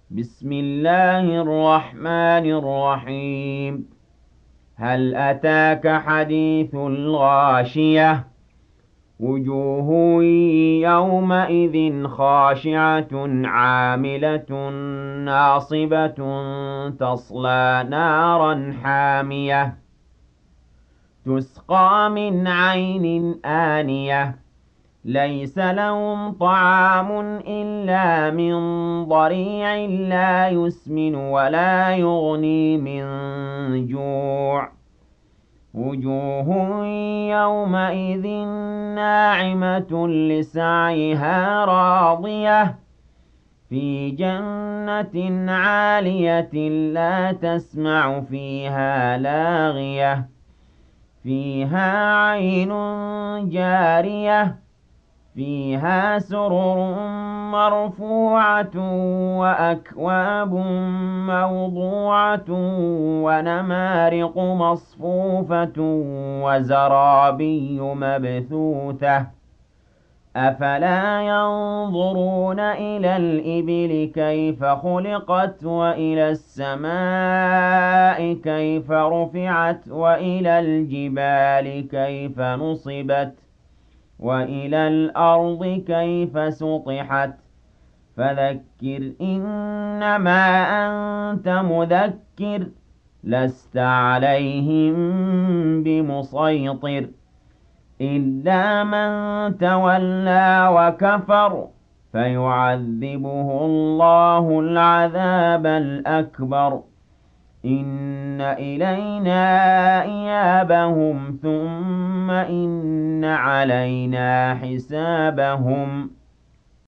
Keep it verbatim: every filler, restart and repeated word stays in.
بسم الله الرحمن الرحيم. هل أتاك حديث الغاشية؟ وجوه يومئذ خاشعة عاملة ناصبة تصلى نارا حامية تسقى من عين آنية ليس لهم طعام إلا من ضريع لا يسمن ولا يغني من جوع. وجوه يومئذ ناعمة لسعيها راضية في جنة عالية لا تسمع فيها لاغية فيها عين جارية فيها سرر مرفوعة وأكواب موضوعة ونمارق مصفوفة وزرابي مبثوثة أفلا ينظرون إلى الإبل كيف خلقت وإلى السماء كيف رفعت وإلى الجبال كيف نصبت وإلى الأرض كيف سطحت فذكر إنما أنت مذكر لست عليهم بمسيطر إلا من تولى وكفر فيعذبه الله العذاب الأكبر إن إلينا إيابهم ثم إن علينا حسابهم